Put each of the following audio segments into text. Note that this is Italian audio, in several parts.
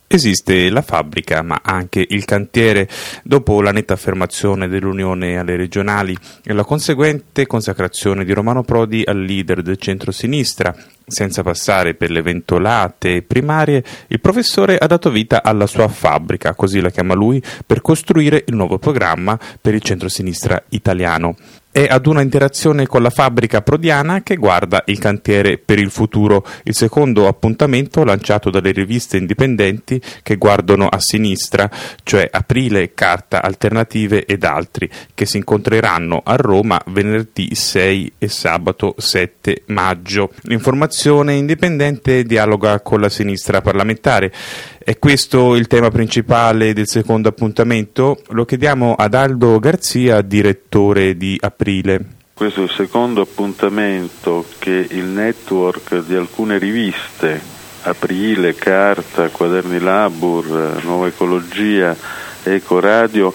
Esiste la fabbrica, ma anche il cantiere. Dopo la netta affermazione dell'Unione alle regionali e la conseguente consacrazione di Romano Prodi al leader del centro-sinistra, senza passare per le ventolate primarie, il professore ha dato vita alla sua fabbrica, così la chiama lui, per costruire il nuovo programma per il centro-sinistra italiano. È ad una interazione con la fabbrica prodiana che guarda il cantiere per il futuro, il secondo appuntamento lanciato dalle riviste indipendenti che guardano a sinistra, cioè Aprile, Carta, Alternative ed altri, che si incontreranno a Roma venerdì 6 e sabato 7 maggio. L'informazione indipendente dialoga con la sinistra parlamentare. È questo il tema principale del secondo appuntamento? Lo chiediamo ad Aldo Garzia, direttore di Aprile. Questo è il secondo appuntamento che il network di alcune riviste, Aprile, Carta, Quaderni Labur, Nuova Ecologia, Ecoradio,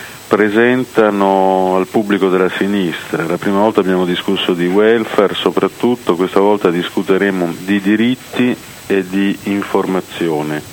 presentano al pubblico della sinistra. La prima volta abbiamo discusso di welfare, soprattutto questa volta discuteremo di diritti e di informazione.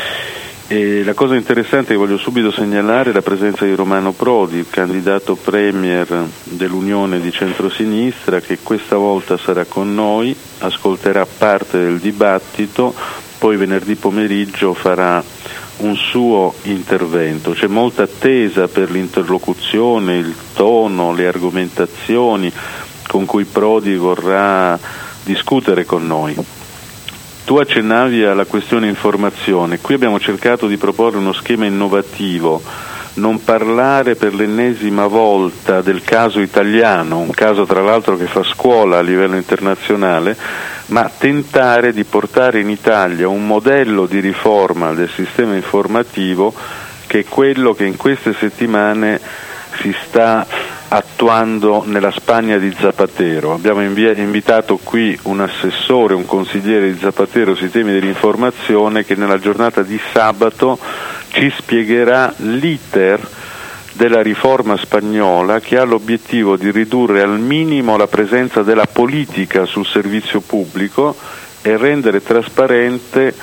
E la cosa interessante che voglio subito segnalare è la presenza di Romano Prodi, il candidato premier dell'Unione di centrosinistra, che questa volta sarà con noi, ascolterà parte del dibattito, poi venerdì pomeriggio farà un suo intervento. C'è molta attesa per l'interlocuzione, il tono, le argomentazioni con cui Prodi vorrà discutere con noi. Tu accennavi alla questione informazione. Qui abbiamo cercato di proporre uno schema innovativo, non parlare per l'ennesima volta del caso italiano, un caso tra l'altro che fa scuola a livello internazionale, ma tentare di portare in Italia un modello di riforma del sistema informativo che è quello che in queste settimane si sta attuando nella Spagna di Zapatero. Abbiamo invitato qui un assessore, un consigliere di Zapatero sui temi dell'informazione, che nella giornata di sabato ci spiegherà l'iter della riforma spagnola, che ha l'obiettivo di ridurre al minimo la presenza della politica sul servizio pubblico e rendere trasparente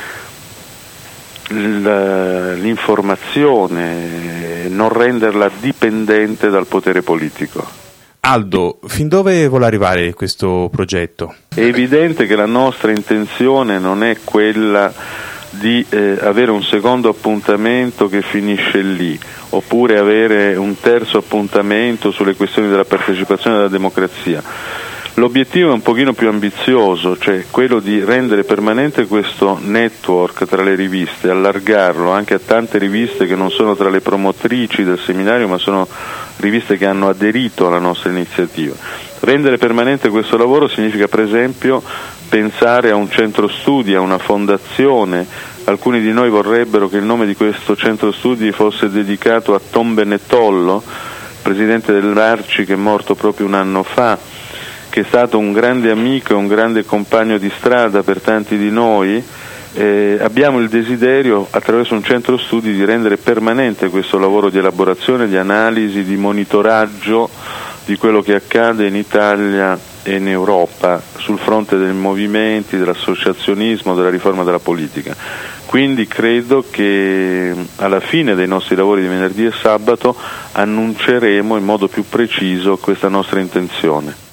l'informazione, non renderla dipendente dal potere politico. Aldo, fin dove vuole arrivare questo progetto? È evidente che la nostra intenzione non è quella di avere un secondo appuntamento che finisce lì, oppure avere un terzo appuntamento sulle questioni della partecipazione e della democrazia. L'obiettivo è un pochino più ambizioso, cioè quello di rendere permanente questo network tra le riviste, allargarlo anche a tante riviste che non sono tra le promotrici del seminario, ma sono riviste che hanno aderito alla nostra iniziativa. Rendere permanente questo lavoro significa per esempio pensare a un centro studi, a una fondazione. Alcuni di noi vorrebbero che il nome di questo centro studi fosse dedicato a Tom Benettollo, presidente dell'Arci, che è morto proprio un anno fa, che è stato un grande amico e un grande compagno di strada per tanti di noi. Abbiamo il desiderio, attraverso un centro studi, di rendere permanente questo lavoro di elaborazione, di analisi, di monitoraggio di quello che accade in Italia e in Europa sul fronte dei movimenti, dell'associazionismo, della riforma della politica. Quindi credo che alla fine dei nostri lavori di venerdì e sabato annunceremo in modo più preciso questa nostra intenzione.